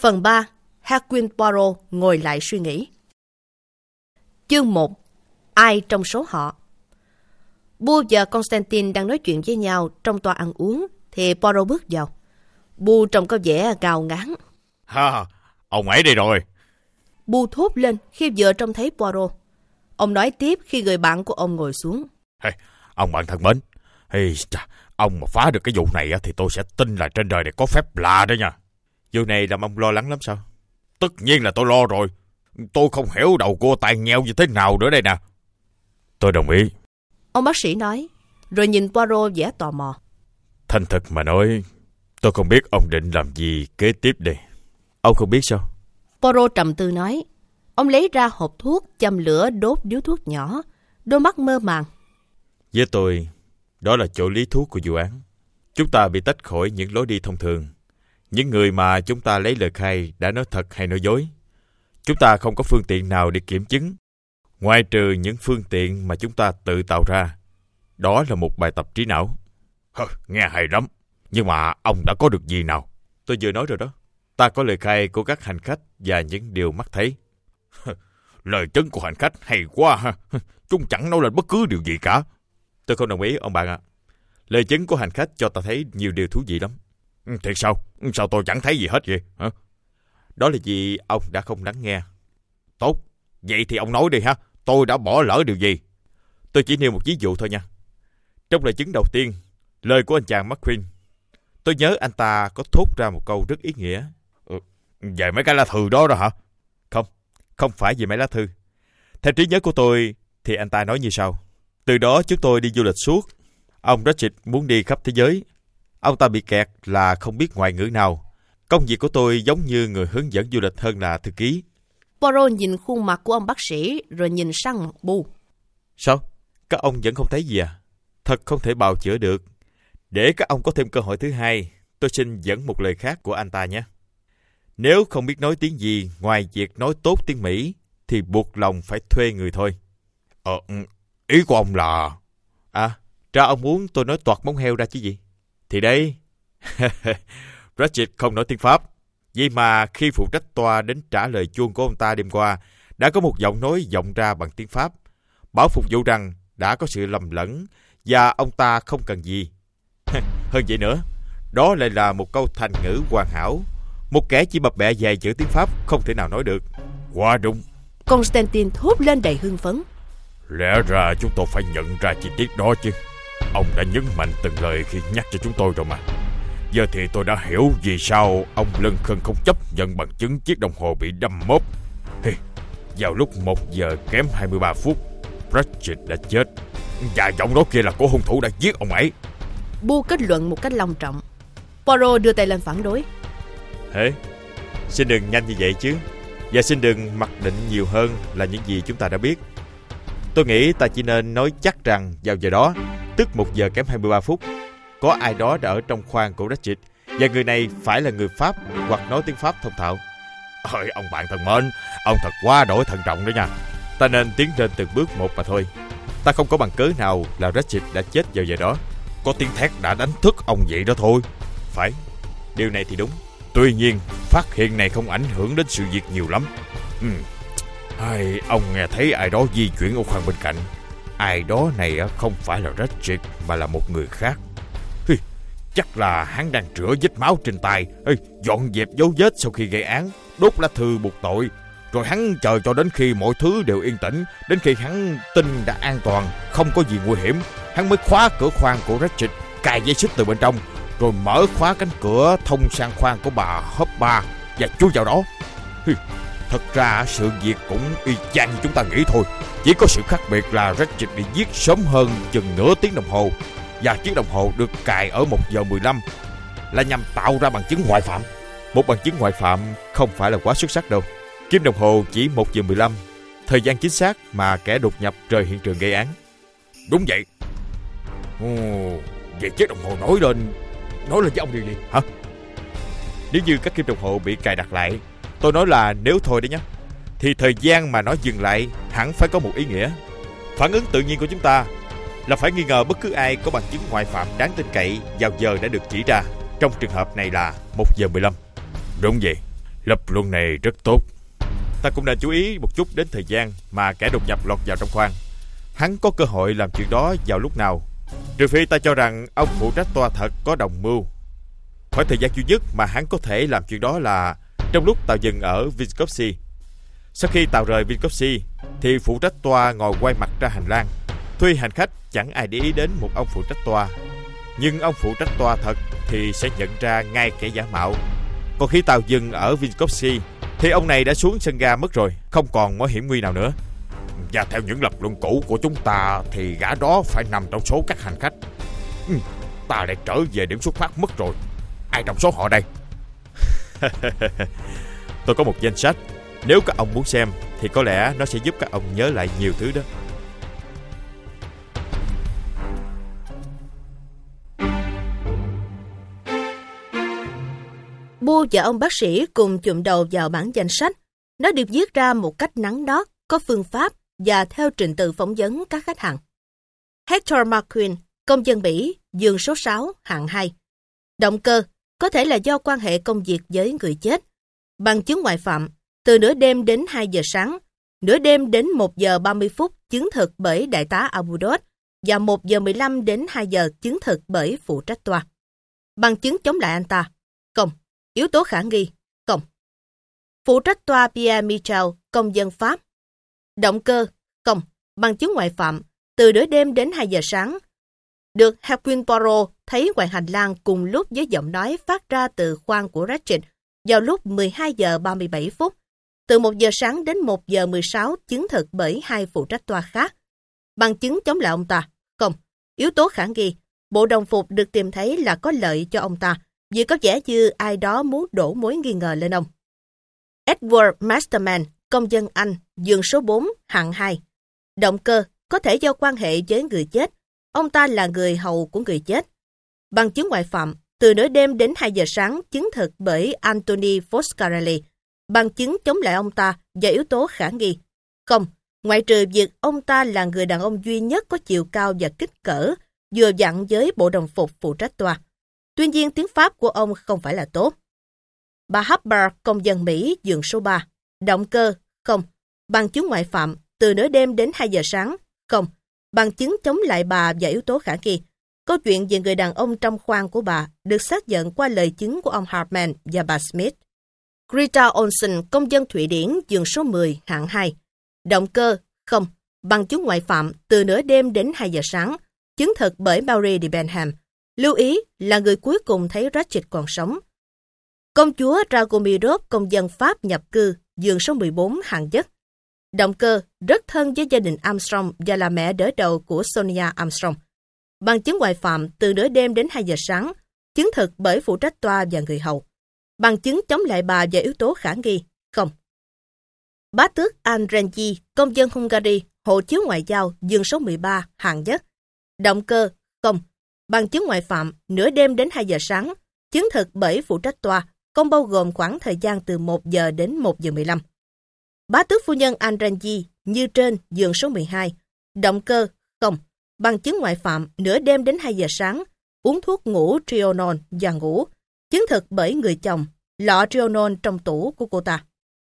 Phần 3. Hercule Poirot ngồi lại suy nghĩ. Chương 1. Ai trong số họ? Bu và Constantine đang nói chuyện với nhau trong toa ăn uống thì Poirot bước vào. Bu trông có vẻ gào ngán. Ha, ông ấy đây rồi. Bu thốt lên khi vừa trông thấy Poirot. Ông nói tiếp khi người bạn của ông ngồi xuống. Hey, ông bạn thân mến, ông mà phá được cái vụ này thì tôi sẽ tin là trên đời này có phép lạ đó nha. Vụ này làm ông lo lắng lắm sao? Tất nhiên là tôi lo rồi. Tôi không hiểu đầu cô tài nghèo như thế nào nữa đây nè. Tôi đồng ý. Ông bác sĩ nói, rồi nhìn Poirot vẻ tò mò. Thành thật mà nói, tôi không biết ông định làm gì kế tiếp đây. Ông không biết sao? Poirot trầm tư nói. Ông lấy ra hộp thuốc, châm lửa đốt điếu thuốc nhỏ, đôi mắt mơ màng. Với tôi, đó là chỗ lý thú của vụ án. Chúng ta bị tách khỏi những lối đi thông thường. Những người mà chúng ta lấy lời khai đã nói thật hay nói dối. Chúng ta không có phương tiện nào để kiểm chứng, ngoại trừ những phương tiện mà chúng ta tự tạo ra. Đó là một bài tập trí não. Nghe hay lắm. Nhưng mà ông đã có được gì nào? Tôi vừa nói rồi đó. Ta có lời khai của các hành khách và những điều mắt thấy. Lời chứng của hành khách hay quá ha. Chúng chẳng nói lên bất cứ điều gì cả. Tôi không đồng ý ông bạn ạ. Lời chứng của hành khách cho ta thấy nhiều điều thú vị lắm. Thiệt sao? Sao tôi chẳng thấy gì hết vậy? Hả? Đó là vì ông đã không lắng nghe. Tốt, vậy thì ông nói đi ha. Tôi đã bỏ lỡ điều gì? Tôi chỉ nêu một ví dụ thôi nha. Trong lời chứng đầu tiên, lời của anh chàng McQueen, tôi nhớ anh ta có thốt ra một câu rất ý nghĩa. Về mấy cái lá thư đó hả? Không phải về mấy lá thư. Theo trí nhớ của tôi thì anh ta nói như sau. Từ đó chúng tôi đi du lịch suốt. Ông Ratched muốn đi khắp thế giới. Ông ta bị kẹt là không biết ngoại ngữ nào. Công việc của tôi giống như người hướng dẫn du lịch hơn là thư ký. Poirot nhìn khuôn mặt của ông bác sĩ rồi nhìn sang Bu. Sao? Các ông vẫn không thấy gì à? Thật không thể bào chữa được. Để các ông có thêm cơ hội thứ hai, tôi xin dẫn một lời khác của anh ta nhé. Nếu không biết nói tiếng gì ngoài việc nói tốt tiếng Mỹ, thì buộc lòng phải thuê người thôi. Ý của ông là... Ra ông muốn tôi nói toạc móng heo ra chứ gì? Thì đây... Ratched không nói tiếng Pháp. Vậy mà khi phụ trách toa đến trả lời chuông của ông ta đêm qua, đã có một giọng nói vọng ra bằng tiếng Pháp, bảo phục vụ rằng đã có sự lầm lẫn và ông ta không cần gì. Hơn vậy nữa, đó lại là một câu thành ngữ hoàn hảo. Một kẻ chỉ bập bẹ vài chữ tiếng Pháp không thể nào nói được. Quá đúng. Constantine thốt lên đầy hưng phấn. Lẽ ra chúng tôi phải nhận ra chi tiết đó chứ. Ông đã nhấn mạnh từng lời khi nhắc cho chúng tôi rồi mà. Giờ thì tôi đã hiểu vì sao ông Lân Khân không chấp nhận bằng chứng chiếc đồng hồ bị đâm mốp. Vào lúc 1 giờ kém 23 phút, Ratched đã chết. Và giọng nói kia là của hung thủ đã giết ông ấy. Bu kết luận một cách long trọng. Poirot đưa tay lên phản đối. Xin đừng nhanh như vậy chứ. Và xin đừng mặc định nhiều hơn là những gì chúng ta đã biết. Tôi nghĩ ta chỉ nên nói chắc rằng vào giờ đó, tức 1 giờ kém 23 phút, có ai đó đã ở trong khoang của Ratched, và người này phải là người Pháp hoặc nói tiếng Pháp thông thạo. Ông bạn thân mến, ông thật quá đổi thận trọng đó nha. Ta nên tiến lên từng bước một mà thôi. Ta không có bằng cớ nào là Ratched đã chết vào giờ đó. Có tiếng thét đã đánh thức ông vậy đó thôi. Phải, điều này thì đúng. Tuy nhiên, phát hiện này không ảnh hưởng đến sự việc nhiều lắm. Ông nghe thấy ai đó di chuyển ở khoang bên cạnh. Ai đó này không phải là Ratched mà là một người khác. Chắc là hắn đang rửa vết máu trên tay, dọn dẹp dấu vết sau khi gây án, đốt lá thư buộc tội. Rồi hắn chờ cho đến khi mọi thứ đều yên tĩnh, đến khi hắn tin đã an toàn, không có gì nguy hiểm, hắn mới khóa cửa khoang của Ratched, cài dây xích từ bên trong, rồi mở khóa cánh cửa thông sang khoang của bà Hopper và chui vào đó. Thật ra sự việc cũng y chang như chúng ta nghĩ thôi. Chỉ có sự khác biệt là Ratched bị giết sớm hơn chừng nửa tiếng đồng hồ, và chiếc đồng hồ được cài ở 1 giờ 15 là nhằm tạo ra bằng chứng ngoại phạm. Một bằng chứng ngoại phạm không phải là quá xuất sắc đâu. Kim đồng hồ chỉ 1 giờ 15, thời gian chính xác mà kẻ đột nhập rời hiện trường gây án. Đúng vậy. Vậy chiếc đồng hồ nói lên với ông điều gì hả? Nếu như các kim đồng hồ bị cài đặt lại, tôi nói là nếu thôi đấy nhé, thì thời gian mà nó dừng lại hẳn phải có một ý nghĩa. Phản ứng tự nhiên của chúng ta là phải nghi ngờ bất cứ ai có bằng chứng ngoại phạm đáng tin cậy vào giờ đã được chỉ ra. Trong trường hợp này là 1 giờ 15. Đúng vậy. Lập luận này rất tốt. Ta cũng nên chú ý một chút đến thời gian mà kẻ đột nhập lọt vào trong khoang. Hắn có cơ hội làm chuyện đó vào lúc nào? Trừ phi ta cho rằng ông phụ trách toa thật có đồng mưu. Khoảng thời gian duy nhất mà hắn có thể làm chuyện đó là trong lúc tàu dừng ở Vinkovci. Sau khi tàu rời Vinkovci thì phụ trách toa ngồi quay mặt ra hành lang. Thuê hành khách chẳng ai để ý đến một ông phụ trách toa. Nhưng ông phụ trách toa thật thì sẽ nhận ra ngay kẻ giả mạo. Còn khi tàu dừng ở Vinkovci thì ông này đã xuống sân ga mất rồi, không còn mối hiểm nguy nào nữa. Và theo những lập luận cũ của chúng ta thì gã đó phải nằm trong số các hành khách. Ta lại trở về điểm xuất phát mất rồi. Ai trong số họ đây? Tôi có một danh sách. Nếu các ông muốn xem thì có lẽ nó sẽ giúp các ông nhớ lại nhiều thứ đó. Bua và ông bác sĩ cùng chụm đầu vào bản danh sách. Nó được viết ra một cách nắn nót, có phương pháp và theo trình tự phỏng vấn các khách hàng. Hector McQueen, công dân Bỉ, giường số 6, hạng 2. Động cơ có thể là do quan hệ công việc với người chết. Bằng chứng ngoại phạm, từ nửa đêm đến 2 giờ sáng, nửa đêm đến 1 giờ 30 phút chứng thực bởi đại tá Abudot và 1 giờ 15 đến 2 giờ chứng thực bởi phụ trách toa. Bằng chứng chống lại anh ta, không. Yếu tố khả nghi, không. Phụ trách toa Pierre Michel, công dân Pháp. Động cơ, không. Bằng chứng ngoại phạm, từ nửa đêm đến 2 giờ sáng. Được Hercule Poirot thấy ngoài hành lang cùng lúc với giọng nói phát ra từ khoang của Ratchet vào lúc 12 giờ 37 phút. Từ 1 giờ sáng đến 1 giờ 16 chứng thực bởi 2 phụ trách toa khác. Bằng chứng chống lại ông ta, không. Yếu tố khả nghi, bộ đồng phục được tìm thấy là có lợi cho ông ta, vì có vẻ như ai đó muốn đổ mối nghi ngờ lên ông. Edward Masterman, công dân Anh, giường số 4, hạng 2. Động cơ có thể do quan hệ với người chết. Ông ta là người hầu của người chết. Bằng chứng ngoại phạm, từ nửa đêm đến 2 giờ sáng chứng thực bởi Anthony Foscarelli. Bằng chứng chống lại ông ta và yếu tố khả nghi. Không, ngoại trừ việc ông ta là người đàn ông duy nhất có chiều cao và kích cỡ, vừa vặn với bộ đồng phục phụ trách toa. Tuy nhiên tiếng Pháp của ông không phải là tốt. Bà Harper, công dân Mỹ, giường số 3. Động cơ, không. Bằng chứng ngoại phạm, từ nửa đêm đến 2 giờ sáng, không. Bằng chứng chống lại bà và yếu tố khả nghi. Câu chuyện về người đàn ông trong khoang của bà được xác nhận qua lời chứng của ông Hartman và bà Smith. Greta Olsen, công dân Thụy Điển, giường số 10, hạng 2. Động cơ, không. Bằng chứng ngoại phạm, từ nửa đêm đến 2 giờ sáng, chứng thực bởi Marie de Benham. Lưu ý là người cuối cùng thấy Ratchet còn sống. Công chúa Dragomirov, công dân Pháp nhập cư, giường số 14, hạng nhất. Động cơ rất thân với gia đình Armstrong và là mẹ đỡ đầu của Sonia Armstrong. Bằng chứng ngoại phạm, từ nửa đêm đến 2 giờ sáng, chứng thực bởi phụ trách toa và người hầu. Bằng chứng chống lại bà và yếu tố khả nghi, không. Bá tước Andrenyi, công dân Hungary, hộ chiếu ngoại giao, giường số 13, hạng nhất. Động cơ, không. Bằng chứng ngoại phạm, nửa đêm đến 2 giờ sáng, chứng thực bởi phụ trách toa, không bao gồm khoảng thời gian từ 1 giờ đến 1 giờ 15. Bá tước phu nhân Andrenyi, như trên, giường số 12. Động cơ, không. Bằng chứng ngoại phạm, nửa đêm đến 2 giờ sáng, uống thuốc ngủ Trionol và ngủ, chứng thực bởi người chồng, lọ Trionol trong tủ của cô ta.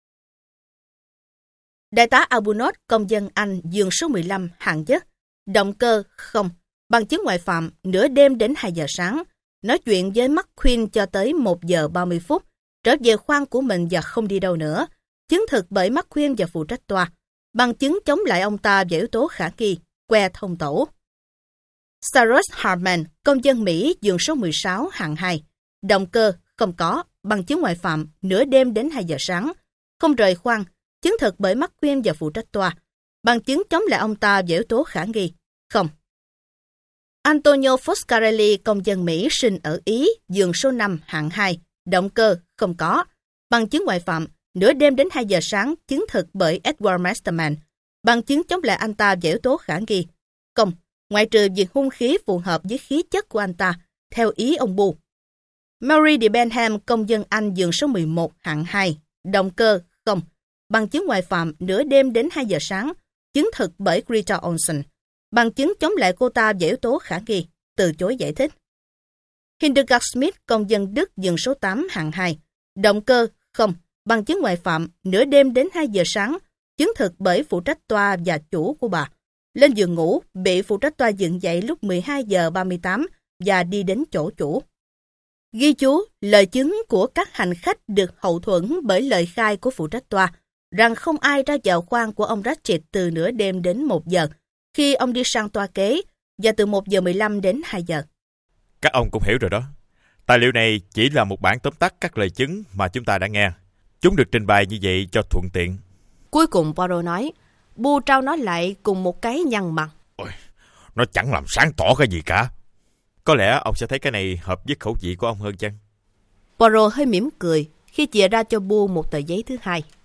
Đại tá Abunot, công dân Anh, giường số 15, hạng nhất. Động cơ, không. Bằng chứng ngoại phạm, nửa đêm đến 2 giờ sáng, nói chuyện với McQueen cho tới 1 giờ 30 phút, trở về khoang của mình và không đi đâu nữa, chứng thực bởi McQueen và phụ trách toa. Bằng chứng chống lại ông ta và yếu tố khả nghi, que thông tổ. Cyrus Hartman, công dân Mỹ, giường số 16, hạng 2. Động cơ, không có. Bằng chứng ngoại phạm, nửa đêm đến 2 giờ sáng, không rời khoang, chứng thực bởi McQueen và phụ trách toa. Bằng chứng chống lại ông ta và yếu tố khả nghi, không. Antonio Foscarelli, công dân Mỹ, sinh ở Ý, giường số 5, hạng 2. Động cơ, không có. Bằng chứng ngoại phạm, nửa đêm đến 2 giờ sáng, chứng thực bởi Edward Masterman. Bằng chứng chống lại anh ta và yếu tố khả nghi, không. Ngoại trừ việc hung khí phù hợp với khí chất của anh ta, theo ý ông Bu. Marie de Benham, công dân Anh, giường số 11, hạng 2. Động cơ, không. Bằng chứng ngoại phạm, nửa đêm đến 2 giờ sáng, chứng thực bởi Greta Olsen. Bằng chứng chống lại cô ta và yếu tố khả nghi, từ chối giải thích. Hildegard Smith, công dân Đức, giường số 8, hạng 2. Động cơ, không. Bằng chứng ngoại phạm, nửa đêm đến 2 giờ sáng, chứng thực bởi phụ trách tòa và chủ của bà. Lên giường ngủ, bị phụ trách tòa dựng dậy lúc 12 giờ 38 và đi đến chỗ chủ. Ghi chú, lời chứng của các hành khách được hậu thuẫn bởi lời khai của phụ trách tòa rằng không ai ra vào khoang của ông Ratchett từ nửa đêm đến 1 giờ, khi ông đi sang toa kế, và từ 1 giờ 15 đến 2 giờ. Các ông cũng hiểu rồi đó. Tài liệu này chỉ là một bản tóm tắt các lời chứng mà chúng ta đã nghe. Chúng được trình bày như vậy cho thuận tiện. Cuối cùng Poirot nói, Bu trao nó lại cùng một cái nhăn mặt. Ôi, nó chẳng làm sáng tỏ cái gì cả. Có lẽ ông sẽ thấy cái này hợp với khẩu vị của ông hơn chăng? Poirot hơi mỉm cười khi chìa ra cho Bu một tờ giấy thứ hai.